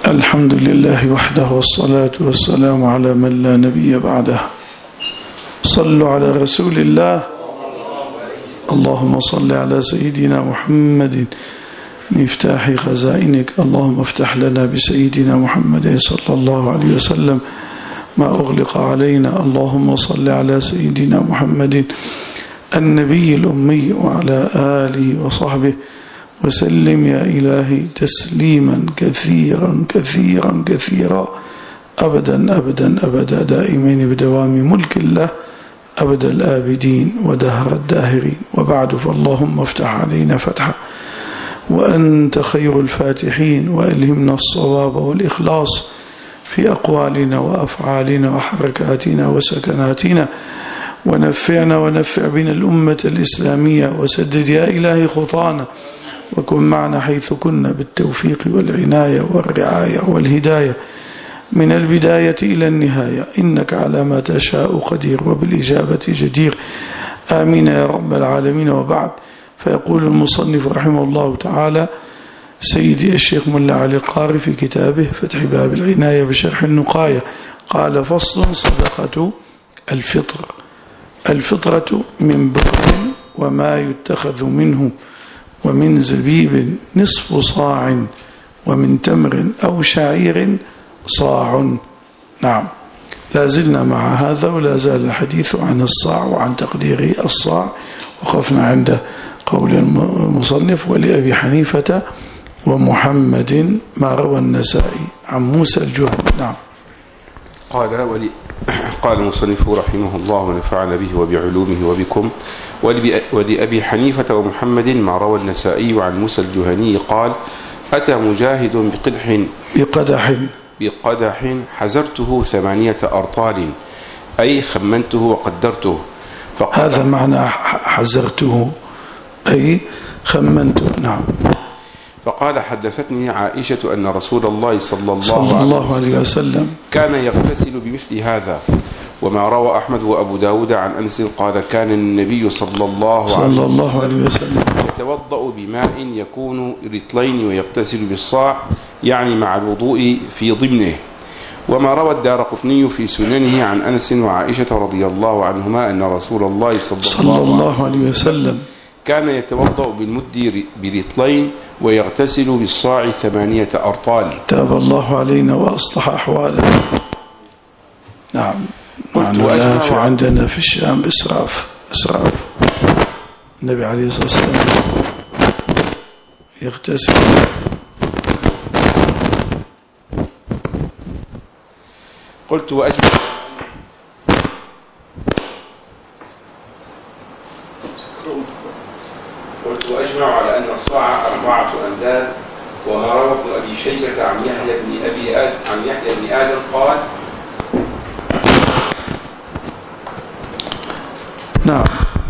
الحمد لله وحده والصلاة والسلام على من لا نبي بعده. صلوا على رسول الله. اللهم صل على سيدنا محمد مفتاح خزائنك. اللهم افتح لنا بسيدنا محمد صلى الله عليه وسلم ما أغلق علينا. اللهم صل على سيدنا محمد النبي الأمي وعلى آله وصحبه وسلم يا إلهي تسليما كثيرا كثيرا كثيرا أبدا أبدا أبدا دائمين بدوام ملك الله أبد الآبدين ودهر الداهرين. وبعد، فاللهم افتح علينا فتحا وأنت خير الفاتحين، وألهمنا الصواب والإخلاص في أقوالنا وأفعالنا وحركاتنا وسكناتنا، ونفعنا ونفع بنا الأمة الإسلامية، وسدد يا إلهي خطانا، وكن معنا حيث كنا بالتوفيق والعناية والرعاية والهداية من البداية إلى النهاية، إنك على ما تشاء قدير وبالإجابة جدير. آمين يا رب العالمين. وبعد، فيقول المصنف رحمه الله تعالى سيدي الشيخ ملا علي القاري في كتابه فتح باب العناية بشرح النقاية، قال: فصل: صدقة الفطر. الفطرة من بر وما يتخذ منه، ومن زبيب نصف صاع، ومن تمر أو شعير صاع. نعم، لا زلنا مع هذا، ولا زال الحديث عن الصاع وعن تقدير الصاع. وقفنا عند قول المصنف: ولأبي حنيفة ومحمد ما روى النسائي عن موسى الجهني. نعم. قال المصنف رحمه الله ونفعنا به وبعلومه وبكم: ولأبي حنيفة ومحمد ما روى النسائي عن موسى الجهني قال: أتى مجاهد بقدح حزرته 8 أرطال، أي خمنته وقدرته. هذا معنى حزرته، أي خمنته. نعم. فقال: حدثتني عائشة أن رسول الله صلى الله عليه وسلم كان يغتسل بمثل هذا. وما روى أحمد وأبو داود عن أنس قال: كان النبي صلى الله عليه وسلم يتوضأ بماء يكون رطلين ويغتسل بالصاع، يعني مع الوضوء في ضمنه. وما روى الدارقطني في سننه عن أنس وعائشة رضي الله عنهما أن رسول الله صلى الله عليه وسلم كان يتوضأ بالمد برطلين ويغتسل بالصاع 8 أرطال. تاب الله علينا وأصلح أحوالنا. نعم. الآن في عندنا في الشام إسراف. النبي عليه الصلاة والسلام يغتسل. قلت وأجمع على أن الصاع 4 أمداد. وما روى ابن أبي شيبة عن يحيى بن آدم قال: نعم.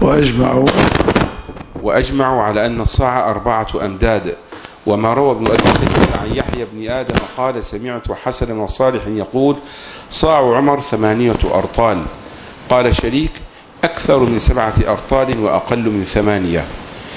وأجمعوا على أن الصاع 4 أمداد. وما روى ابن أبي شيبة عن يحيى بن آدم قال: سمعت حسنا وصالح يقول: صاع عمر 8 أرطال. قال شريك: أكثر من 7 أرطال وأقل من 8.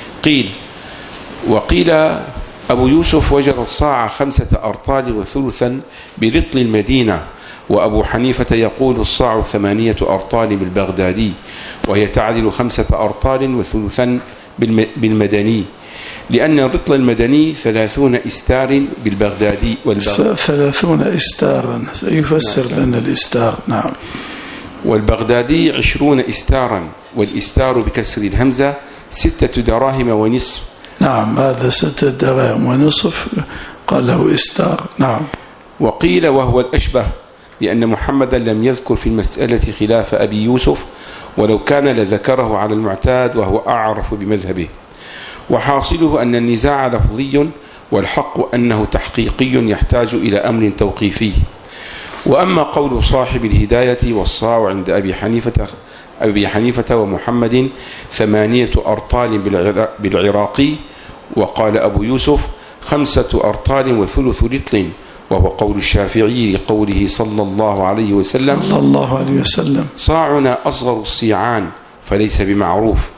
وقيل أبو يوسف وجد الصاع 5 أرطال وثلثا برطل المدينة. وأبو حنيفة يقول: الصاع 8 أرطال بالبغدادي، وهي تعدل 5 أرطال وثلثا بالمدني، لأن الرطل المدني 30 إستار بالبغدادي 30 إستارا سيفسر لنا الإستار. نعم. والبغدادي 20 إستارا، والإستار بكسر الهمزة 6 دراهم ونصف. نعم، هذا 6 دراهم ونصف قال له إستار. نعم. وقيل وهو الأشبه، لأن محمدا لم يذكر في المسألة خلاف أبي يوسف، ولو كان لذكره على المعتاد وهو أعرف بمذهبه. وحاصله أن النزاع لفظي، والحق أنه تحقيقي يحتاج إلى أمر توقيفي. وأما قول صاحب الهداية: والصاع عند أبي حنيفة ومحمد 8 أرطال بالعراقي، وقال أبو يوسف 5 أرطال وثلث رطل، وهو قول الشافعي لقوله صلى الله عليه وسلم: صاعنا أصغر الصيعان فليس بمعروف.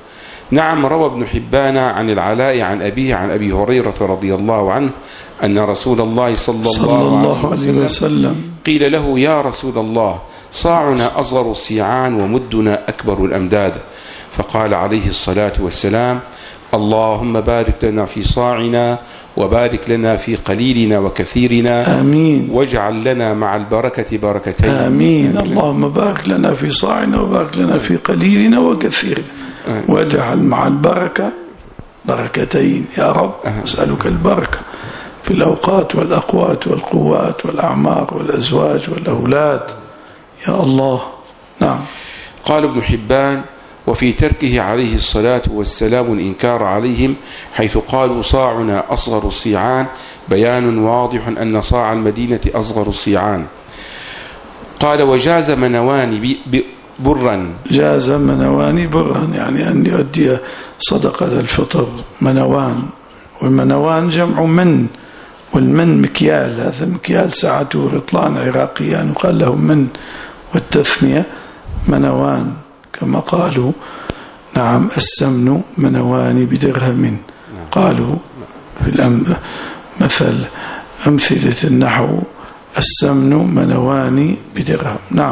نعم، روى ابن حبان عن العلاء عن أبيه عن أبي هريرة رضي الله عنه أن رسول الله صلى الله عليه وسلم قيل له: يا رسول الله، صاعنا أصغر الصيعان ومدنا أكبر الأمداد. فقال عليه الصلاة والسلام: اللهم بارك لنا في صاعنا وبارك لنا في قليلنا وكثيرنا، آمين، واجعل لنا مع البركة بركتين، آمين. اللهم بارك لنا في صاعنا وبارك لنا في قليلنا وكثيرنا، واجعل مع البركة بركتين يا رب. أسألك البركة في الأوقات والأقوات والقوات والأعمار والأزواج والأولاد يا الله. نعم. قال ابن حبان: وفي تركه عليه الصلاة والسلام الإنكار عليهم حيث قالوا صاعنا أصغر الصيعان بيان واضح أن صاع المدينة أصغر الصيعان. قال: وجاز منوان برا، جاز منوان برا يعني أن يؤدي صدقة الفطر منوان، والمنوان جمع من، والمن مكيال، هذا مكيال ساعته رطلان عراقيان وقال له من، والتثنية منوان كما قالوا. نعم، السمن منوان بدرهم. قالوا في مثل أمثلة النحو: السمن منوان بدرهم. نعم.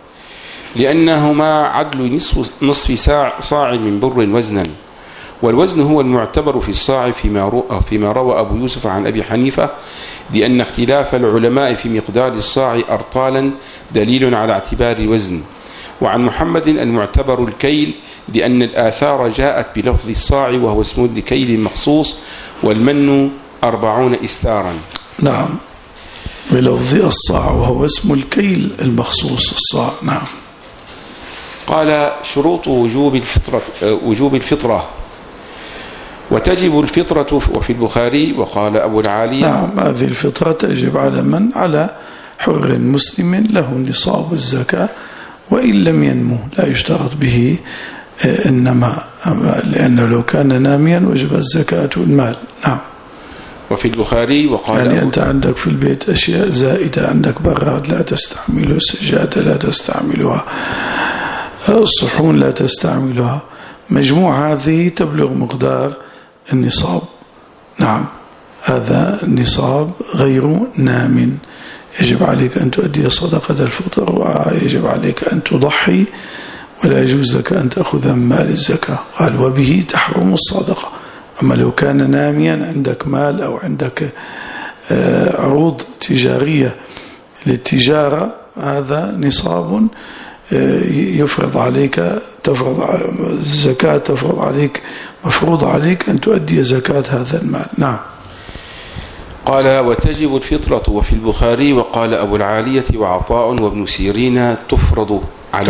لأنهما عدل نصف صاع من بر وزنا، والوزن هو المعتبر في الصاع فيما روى أبو يوسف عن أبي حنيفة، لأن اختلاف العلماء في مقدار الصاع أرطالا دليل على اعتبار الوزن. وعن محمد المعتبر الكيل، لأن الآثار جاءت بلفظ الصاع وهو اسم لكيل مخصوص، والمن 40 إستارا. نعم، بلفظ الصاع وهو اسم الكيل المخصوص الصاع. نعم. قال: شروط وجوب الفطرة: وتجب الفطرة وفي البخاري. وقال أبو العالية: نعم، هذه الفطرة تجب على من؟ على حر مسلم له نصاب الزكاة وإن لم ينمو، لا يشترط به النماء، لأنه لو كان ناميا وجب الزكاة المال. نعم. وفي البخاري. وقال يعني أنت عندك في البيت أشياء زائدة، عندك براد لا تستعمله، سجادة لا تستعملها، الصحون لا تستعملها، مجموع هذه تبلغ مقدار النصاب. نعم، هذا النصاب غير نام، يجب عليك أن تؤدي صدقة الفطر، ويجب عليك أن تضحي، ولا يجوز لك أن تأخذ من مال الزكاة. قال: وبه تحرم الصدقة. أما لو كان ناميا عندك مال أو عندك عروض تجارية للتجارة، هذا نصاب يفرض عليك، الزكاة تفرض عليك، مفروض عليك أن تؤدي زكاة هذا المال. نعم. قال: وتجب الفطرة وفي البخاري. وقال أبو العالية وعطاء وابن سيرين: تفترض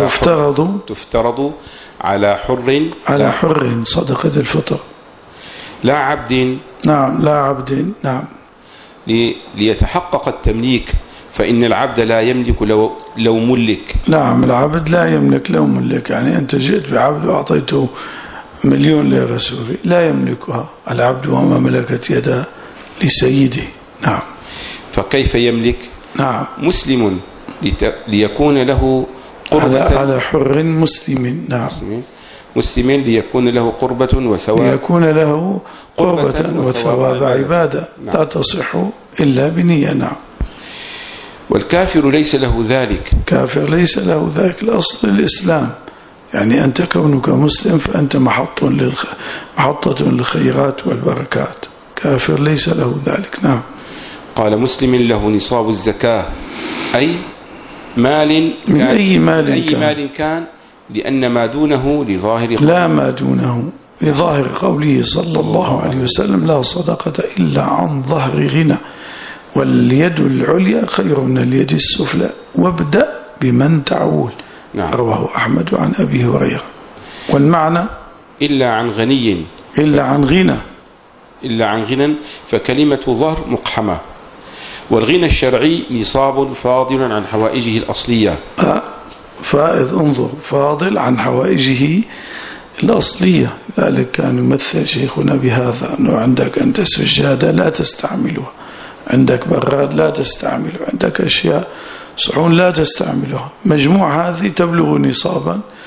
على حر صدقة الفطر، لا عبد. نعم، لا عبد. نعم، ليتحقق التمليك، فإن العبد لا يملك لو ملك. نعم، العبد لا يملك لو ملك، يعني أنت جئت بعبد وأعطيته 1,000,000 ليرة سوري، لا يملكها العبد وما ملكت يده لسيده. نعم. فكيف يملك؟ نعم، مسلم ليكون له قربة على حر مسلم. نعم، مسلم ليكون له قربة وثواب، ليكون له قربة وثواب عبادة. نعم. لا تصح إلا بنية. نعم. والكافر ليس له ذلك، كافر ليس له ذلك. الأصل الإسلام، يعني أنت كونك مسلم فأنت محطة للخيرات والبركات. كافر ليس له ذلك. نعم. قال: مسلم له نصاب الزكاة، أي مال من أي مال كان، لأن ما دونه لظاهر قوله، لا ما دونه لظاهر قوله صلى الله عليه وسلم: لا صدقة إلا عن ظهر غنى، واليد العليا خير من اليد السفلى، وابدأ بمن تعول. نعم. رواه أحمد عن أبي هريرة. والمعنى: إلا عن غني، إلا عن غنى، فكلمة ظهر مقحمة. والغنى الشرعي نصاب فاضل عن حوائجه الأصلية. فائض، انظر، فاضل عن حوائجه الأصلية. لذلك كان يمثل شيخنا بهذا، أنه عندك أنت سجادة لا تستعملها، عندك براد لا تستعمله، عندك أشياء صحون لا تستعملها، مجموع هذه تبلغ نصابا،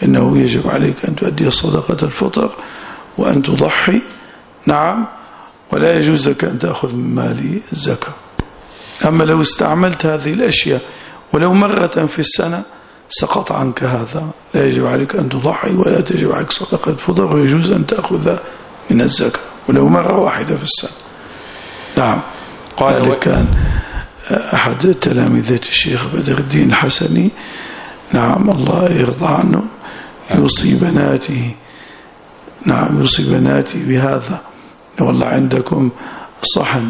فإنه يجب عليك أن تؤدي صدقة الفطر وأن تضحي. نعم. ولا يجوز لك أن تأخذ من مال الزكاة. أما لو استعملت هذه الأشياء ولو مرة في السنة سقط عنك هذا، لا يجب عليك أن تضحي ولا تجب عليك صدقة الفطر، ويجوز أن تأخذ من الزكاة ولو مرة واحدة في السنة. نعم. قال كان أحد تلامذة الشيخ بدر الدين الحسني، نعم الله يرضى عنه، يوصي بناته، نعم يوصي بناتي بهذا، والله عندكم صحن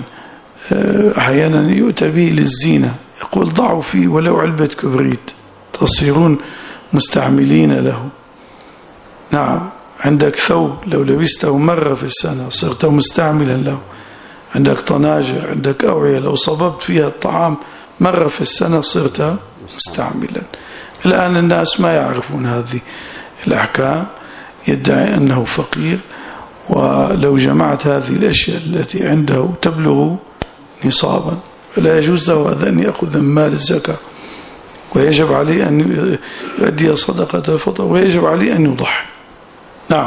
أحيانا يؤتى به للزينة، يقول ضعوا فيه ولو علبة كبريت تصيرون مستعملين له. نعم. عندك ثوب لو لبسته مرة في السنة صرت مستعملا له. عندك طناجر، عندك أوعية لو صببت فيها الطعام مرة في السنة صرت مستعملا. الآن الناس ما يعرفون هذه الأحكام، يدعي أنه فقير، ولو جمعت هذه الأشياء التي عنده تبلغ نصابا فلا يجوز له هذا أن يأخذ من مال الزكاة، ويجب عليه أن يؤدي صدقة الفطر، ويجب عليه أن يضحي. نعم.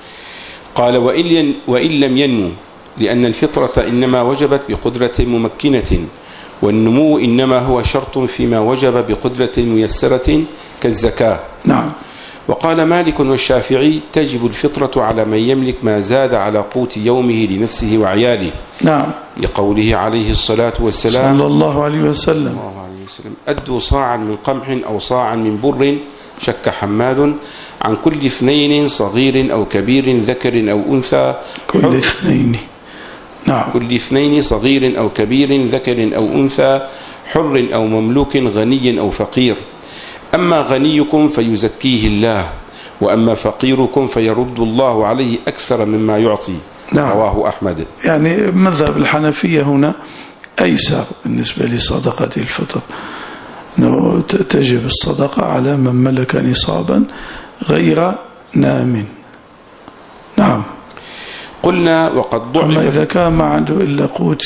قال وإن لم ينمو، لأن الفطرة إنما وجبت بقدرة ممكنة، والنمو إنما هو شرط فيما وجب بقدرة ميسرة كالزكاة. نعم. وقال مالك والشافعي تجب الفطرة على من يملك ما زاد على قوت يومه لنفسه وعياله. نعم. لقوله عليه الصلاة والسلام صلى الله عليه وسلم أدوا صاعا من قمح أو صاعا من بر، شك حماد، عن كل 2 صغير أو كبير ذكر أو أنثى. كل 2. نعم. كل 2 صغير أو كبير ذكر أو أنثى، حر أو مملوك، غني أو فقير. أما غنيكم فيزكيه الله، وأما فقيركم فيرد الله عليه أكثر مما يعطي. نعم. رواه أحمد. يعني مذهب الحنفية هنا أيسر بالنسبة لصدقة الفطر، أنه تجب الصدقة على من ملك نصابا غير نام. نعم. قلنا وقد ضعف. أما إذا كان ما عنده إلا قوت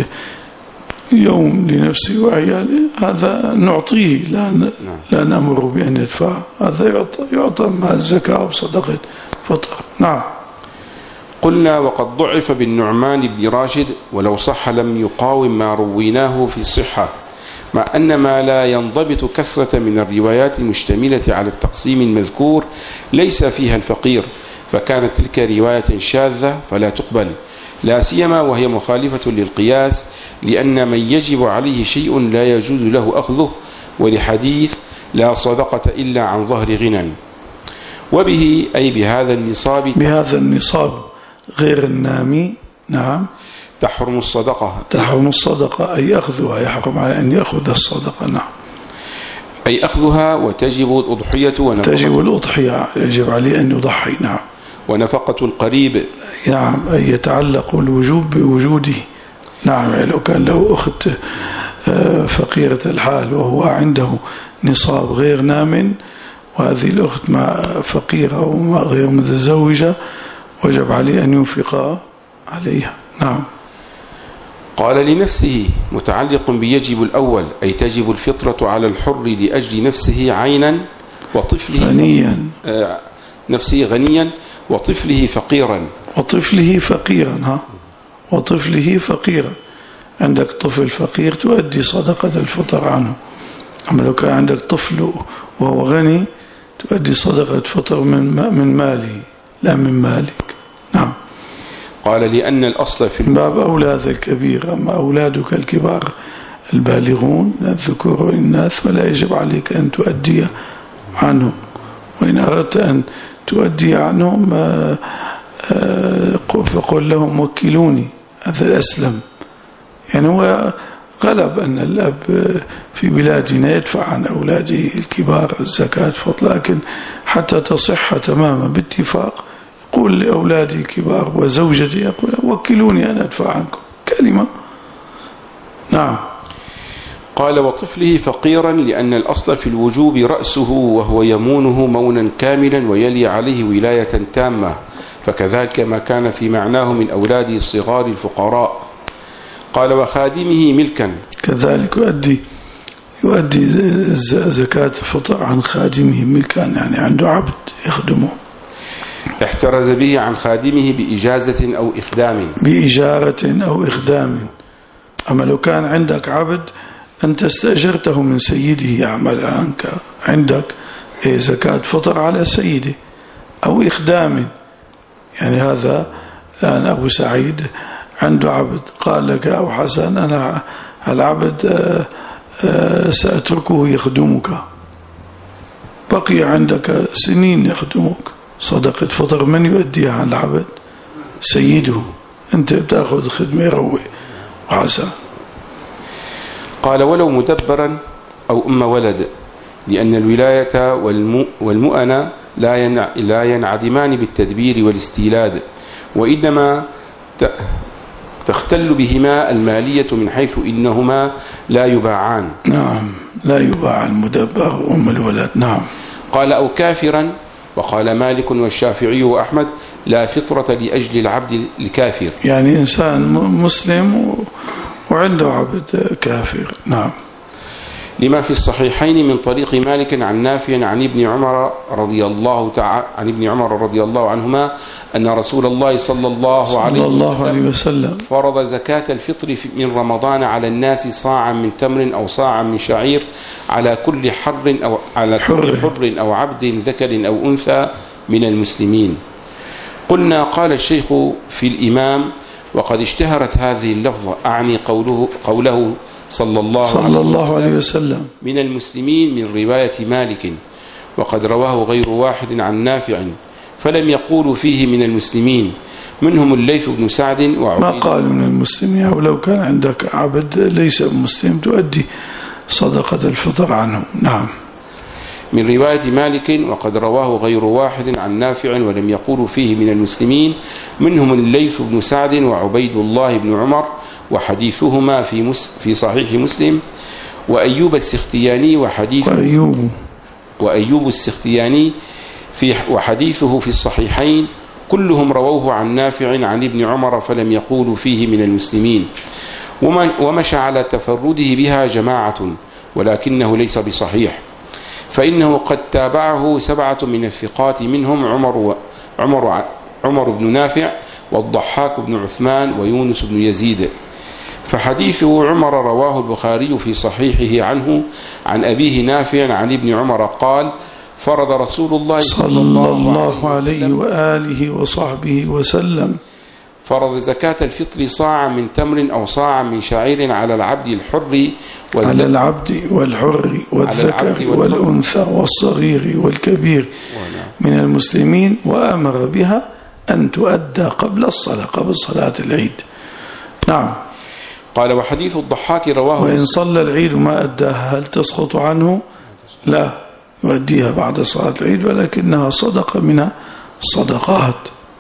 يوم لنفسه وعياله هذا نعطيه، لا نأمر بأن يدفع، هذا يعطى مع الزكاة وصدقة فطر. نعم. قلنا وقد ضعف بالنعمان بن راشد، ولو صح لم يقاوم ما رويناه في الصحة، مع أن ما لا ينضبط كثرة من الروايات المشتملة على التقسيم المذكور ليس فيها الفقير، فكانت تلك رواية شاذة فلا تقبل، لا سيما وهي مخالفة للقياس، لأن من يجب عليه شيء لا يجوز له أخذه، ولحديث لا صدقة إلا عن ظهر غنى. وبه أي بهذا النصاب غير النامي. نعم. تحرم الصدقة أي أخذها، يحرم على أن يأخذ الصدقة. نعم. أي أخذها، وتجب الأضحية تجب الأضحية، يجب عليه أن يضحي. نعم. ونفقة القريب. نعم. أي يتعلق الوجوب بوجوده. نعم. لو كان له أخت فقيرة الحال وهو عنده نصاب غير نام، وهذه الأخت مع فقيرة وما غير متزوجة، وجب عليه أن ينفق عليها. نعم. قال لنفسه متعلق بيجب الأول، أي تجب الفطرة على الحر لأجل نفسه عينا، وطفله غنيا، نفسه غنيا، وطفله فقيرا. عندك طفل فقير تؤدي صدقة الفطر عنه. أما لو كان عندك طفل وهو غني تؤدي صدقة الفطر من ماله لا من مالك. نعم. قال لأن الأصل في باب أولاد الكبير، أما أولادك الكبار البالغون الذكور والإناث فلا يجب عليك أن تؤدي عنهم، وإن أردت أن تؤدي عنهم فقل لهم وكلوني، هذا الأسلم. يعني هو غلب أن الأب في بلادنا يدفع عن أولاده الكبار الزكاة فضل، لكن حتى تصح تماما باتفاق يقول لأولادي الكبار وزوجتي يقول وكلوني أن أدفع عنكم كلمة. نعم. قال وطفله فقيرا، لأن الأصل في الوجوب رأسه، وهو يمونه مونا كاملا ويلي عليه ولاية تامة، فكذلك ما كان في معناه من أولاده الصغار الفقراء. قال وخادمه ملكا، كذلك يؤدي زكاة الفطر عن خادمه ملكا، يعني عنده عبد يخدمه. احترز به عن خادمه بإجازة أو إخدام. بإجارة أو إخدام. أما لو كان عندك عبد أنت استأجرته من سيده يعمل عنك، عندك زكاة فطر على سيده أو إخدام. يعني هذا الآن أبو سعيد عنده عبد، قال لك أبو حسن أنا العبد سأتركه يخدمك، بقي عندك سنين يخدمك، صدقة فطر من يؤديها عن العبد؟ سيده، أنت بتأخذ خدمة يروي وحسن. قال ولو مدبرا أو أم ولد، لأن الولاية والمؤنة لا ينعدمان بالتدبير والاستيلاد، وإنما تختل بهما المالية من حيث إنهما لا يباعان. نعم، لا يباع المدبر وأم الولد. نعم. قال أو كافرا، وقال مالك والشافعي وأحمد لا فطرة لأجل العبد الكافر. يعني إنسان مسلم وعنده عبد كافر. نعم. لما في الصحيحين من طريق مالك عن نافع عن ابن عمر رضي الله عنهما أن رسول الله صلى الله عليه وسلم فرض زكاة الفطر من رمضان على الناس صاعا من تمر أو صاعا من شعير على كل حر أو عبد ذكر أو أنثى من المسلمين. قلنا قال الشيخ في الإمام وقد اشتهرت هذه اللفظة، أعني قوله صلى الله عليه وسلم من المسلمين من رواية مالك، وقد رواه غير واحد عن نافع فلم يقولوا فيه من المسلمين، منهم الليث بن سعد وعبيد. ما قالوا من المسلمين، ولو كان عندك عبد ليس مسلم تؤدي صدقة الفطر عنه. نعم. من رواية مالك وقد رواه غير واحد عن نافع ولم يقولوا فيه من المسلمين، منهم الليث بن سعد وعبيد الله بن عمر، وحديثهما في صحيح مسلم، وأيوب السختياني وأيوب السختياني وحديثه في الصحيحين، كلهم رووه عن نافع عن ابن عمر فلم يقولوا فيه من المسلمين. ومشى على تفرده بها جماعة، ولكنه ليس بصحيح، فإنه قد تابعه 7 من الثقات، منهم عمر بن نافع والضحاك بن عثمان ويونس بن يزيد. فحديثه عمر رواه البخاري في صحيحه عنه عن أبيه نافع عن ابن عمر قال فرض رسول الله صلى الله عليه وآله وصحبه وسلم فرض زكاة الفطر صاعا من تمر أو صاعا من شعير على العبد الحر والذكر والأنثى والصغير والكبير من المسلمين، وأمر بها أن تؤدى قبل صلاة العيد. نعم. قال وحديث الضحاك رواه وإن صلى العيد ما أداها هل تسقط عنه؟ لا، يؤديها بعد صلاة العيد، ولكنها صدقة من الصدقات،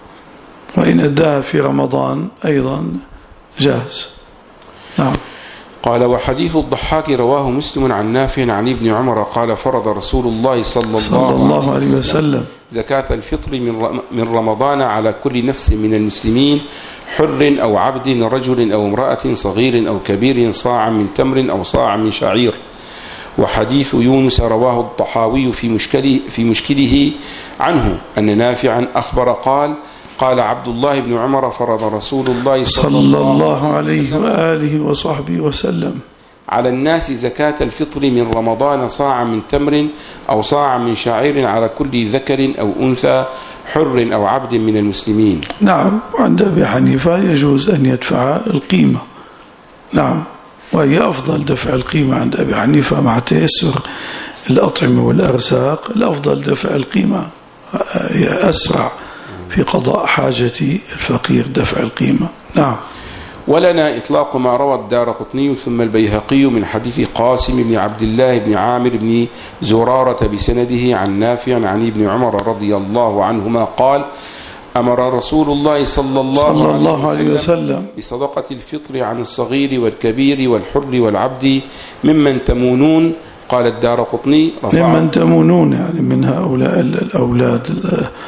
وإن أداها في رمضان أيضا جاز. نعم. قال وحديث الضحاك رواه مسلم عن نافع عن ابن عمر قال فرض رسول الله صلى الله عليه وسلم زكاة الفطر من رمضان على كل نفس من المسلمين، حر أو عبد، رجل أو امرأة، صغير أو كبير، صاعا من تمر أو صاعا من شعير. وحديث يونس رواه الطحاوي في مشكله عنه أن نافعا أخبر قال عبد الله بن عمر فرض رسول الله صلى الله عليه وآله وصحبه وسلم على الناس زكاة الفطر من رمضان صاعا من تمر أو صاعا من شعير على كل ذكر أو أنثى، حر أو عبد من المسلمين. نعم. وعند أبي حنيفة يجوز أن يدفع القيمة. نعم. وهي أفضل دفع القيمة عند أبي حنيفة مع تيسر الأطعمة والأرزاق، الأفضل دفع القيمة، أسرع في قضاء حاجة الفقير دفع القيمة. نعم. ولنا إطلاق ما روى الدارقطني ثم البيهقي من حديث قاسم بن عبد الله بن عامر بن زرارة بسنده عن نافع عن ابن عمر رضي الله عنهما قال أمر رسول الله صلى الله عليه وسلم بصدقة الفطر عن الصغير والكبير والحر والعبد ممن تمونون. قال الدارقطني ممن تمونون يعني من هؤلاء الأولاد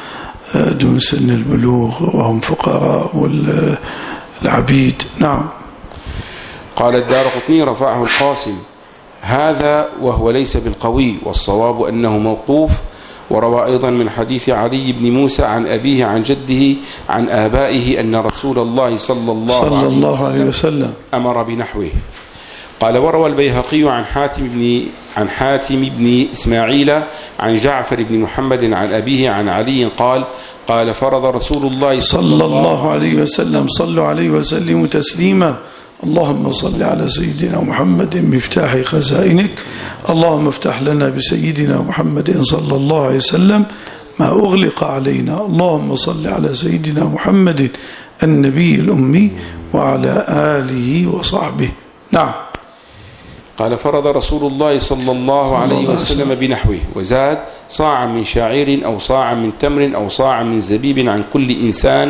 دون سن البلوغ وهم فقراء والعبيد. نعم. قال الدارقطني رفعه القاسم هذا وهو ليس بالقوي، والصواب أنه موقوف. وروى أيضا من حديث علي بن موسى عن أبيه عن جده عن آبائه أن رسول الله صلى الله عليه وسلم أمر بنحوه. قال وروى البيهقي عن حاتم بن إسماعيل عن جعفر بن محمد عن أبيه عن علي قال فرض رسول الله صلى الله عليه وسلم صلوا عليه وسلموا تسليما اللهم صل على سيدنا محمد مفتاح خزائنك اللهم افتح لنا بسيدنا محمد صلى الله عليه وسلم ما أغلق علينا اللهم صل على سيدنا محمد النبي الأمي وعلى آله وصحبه. نعم. قال فرض رسول الله صلى الله عليه وسلم بنحوه، وزاد صاعا من شعير أو صاعا من تمر أو صاعا من زبيب عن كل إنسان.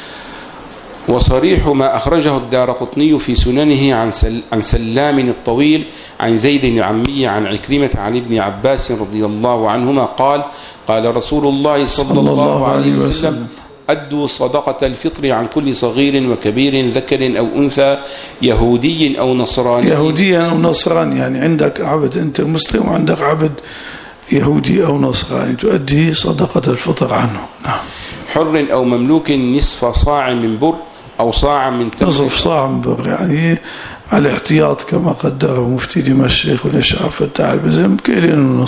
وصريح ما أخرجه الدارقطني في سننه عن سلام الطويل عن زيد العمي عن عكرمة عن ابن عباس رضي الله عنهما قال رسول الله صلى الله عليه وسلم أدوا صدقة الفطر عن كل صغير وكبير ذكر أو أنثى يهودي أو نصراني. يهودي أو نصراني، يعني عندك عبد أنت مسلم وعندك عبد يهودي أو نصراني تؤدي صدقة الفطر عنه. نعم. حر أو مملوك نصف صاع من بر أو صاع من تمر. نصف صاع من بر يعني على الاحتياط كما قدره مفتي دمشق والشعب فتاح البزم كيلين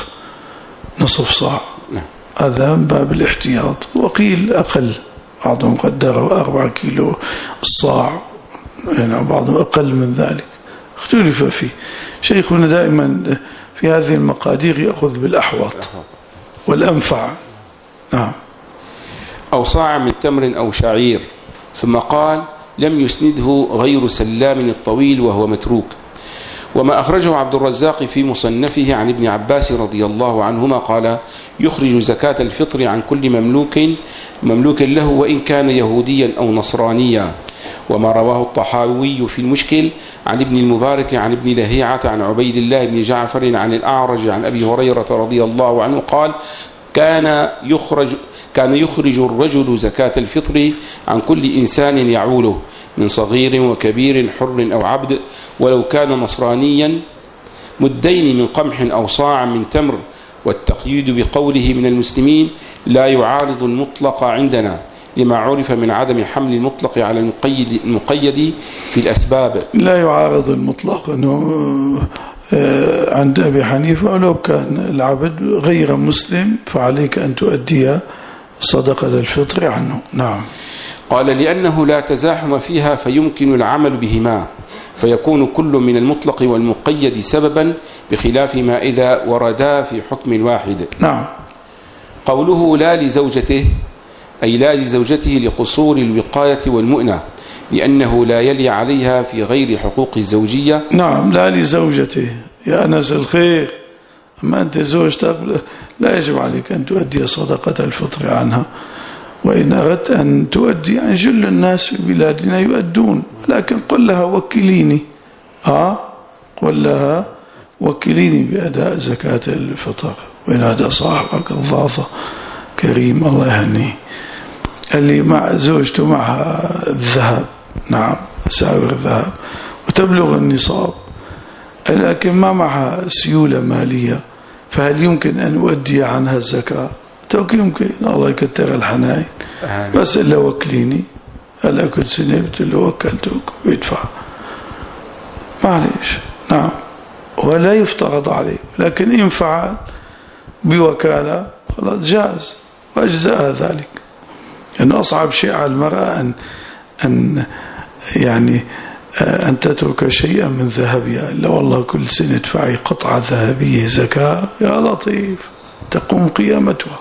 نصف صاع. نعم. هذا من باب الاحتياط. وقيل أقل، بعضهم قدره 4 كيلو الصاع، يعني بعضهم أقل من ذلك، اختلف فيه. شيخنا دائما في هذه المقادير يأخذ بالأحوط والأنفع. نعم. أو صاع من تمر أو شعير. ثم قال لم يسنده غير سلام الطويل وهو متروك. وما أخرجه عبد الرزاق في مصنفه عن ابن عباس رضي الله عنهما قال يخرج زكاة الفطر عن كل مملوك له وإن كان يهوديا أو نصرانيا. وما رواه الطحاوي في المشكل عن ابن المبارك عن ابن لهيعة عن عبيد الله بن جعفر عن الأعرج عن أبي هريرة رضي الله عنه قال كان يخرج الرجل زكاة الفطر عن كل إنسان يعوله من صغير وكبير حر أو عبد ولو كان نصرانيا مدين من قمح أو صاع من تمر. والتقييد بقوله من المسلمين لا يعارض المطلق عندنا لما عرف من عدم حمل المطلق على المقيد في الأسباب. لا يعارض المطلق أنه عند أبي حنيفة ولو كان العبد غير مسلم فعليك أن تؤدي صدقة الفطر عنه. نعم. قال لأنه لا تزاحم فيها فيمكن العمل بهما فيكون كل من المطلق والمقيد سببا بخلاف ما إذا وردا في حكم واحد. نعم. قوله لا لزوجته أي لا لزوجته لقصور الوقاية والمؤنة لأنه لا يلي عليها في غير حقوق الزوجية. نعم. لا لزوجته يا أنس الخير، أما أنت زوجتك لا يجب عليك أن تؤدي صدقة الفطر عنها، وإن أردت أن تؤدي عن جل الناس في بلادنا يؤدون، لكن قل لها وكليني قل لها وكليني بأداء زكاة الفطر. وإن هذا صاحبك الضاطة كريم الله يهنيه اللي مع زوجته معها الذهب، نعم ساور الذهب وتبلغ النصاب، لكن ما معها سيولة مالية، فهل يمكن أن أؤدي عنها الزكاة؟ يمكن. الله يكتر الحناين. بس إلا وكليني هلا كل سنة بتقول وكلتك ويدفع معليش. نعم. ولا يفترض عليه، لكن إن فعل بوكالة خلاص جاز وأجزاء ذلك. أن أصعب شيء على المرأة أن تترك شيئا من ذهبها، إلا والله كل سنة تدفعي قطعة ذهبية زكاة يا لطيف تقوم قيامتها.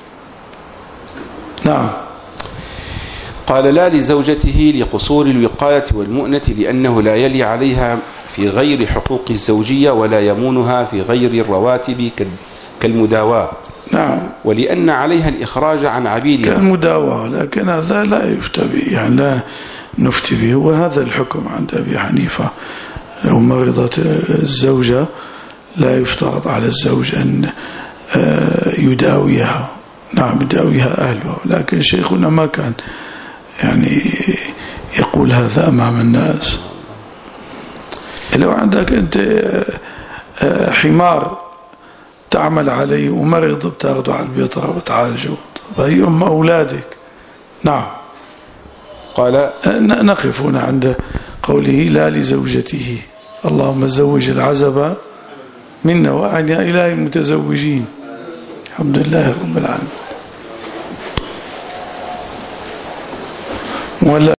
نعم. قال لا لزوجته لقصور الوقاية والمؤنة لأنه لا يلي عليها في غير حقوق الزوجية ولا يمونها في غير الرواتب كالمداواة. نعم. ولأن عليها الإخراج عن عبيدها كالمداواة، لكن هذا لا يفتى به، يعني لا نفتي به. وهذا الحكم عند أبي حنيفة لو مرضت الزوجة لا يفترض على الزوج أن يداويها. نعم يداويها أهلها، لكن شيخنا ما كان يقول هذا أمام الناس. لو عندك أنت حمار تعمل عليه ومرض بتاخده على البيطرة وتعالجه، هي أم أولادك. نعم. قال نقف هنا عند قوله لا لزوجته. اللهم زوج العزب منا وأعنا إلى المتزوجين. الحمد لله رب العالمين. ولا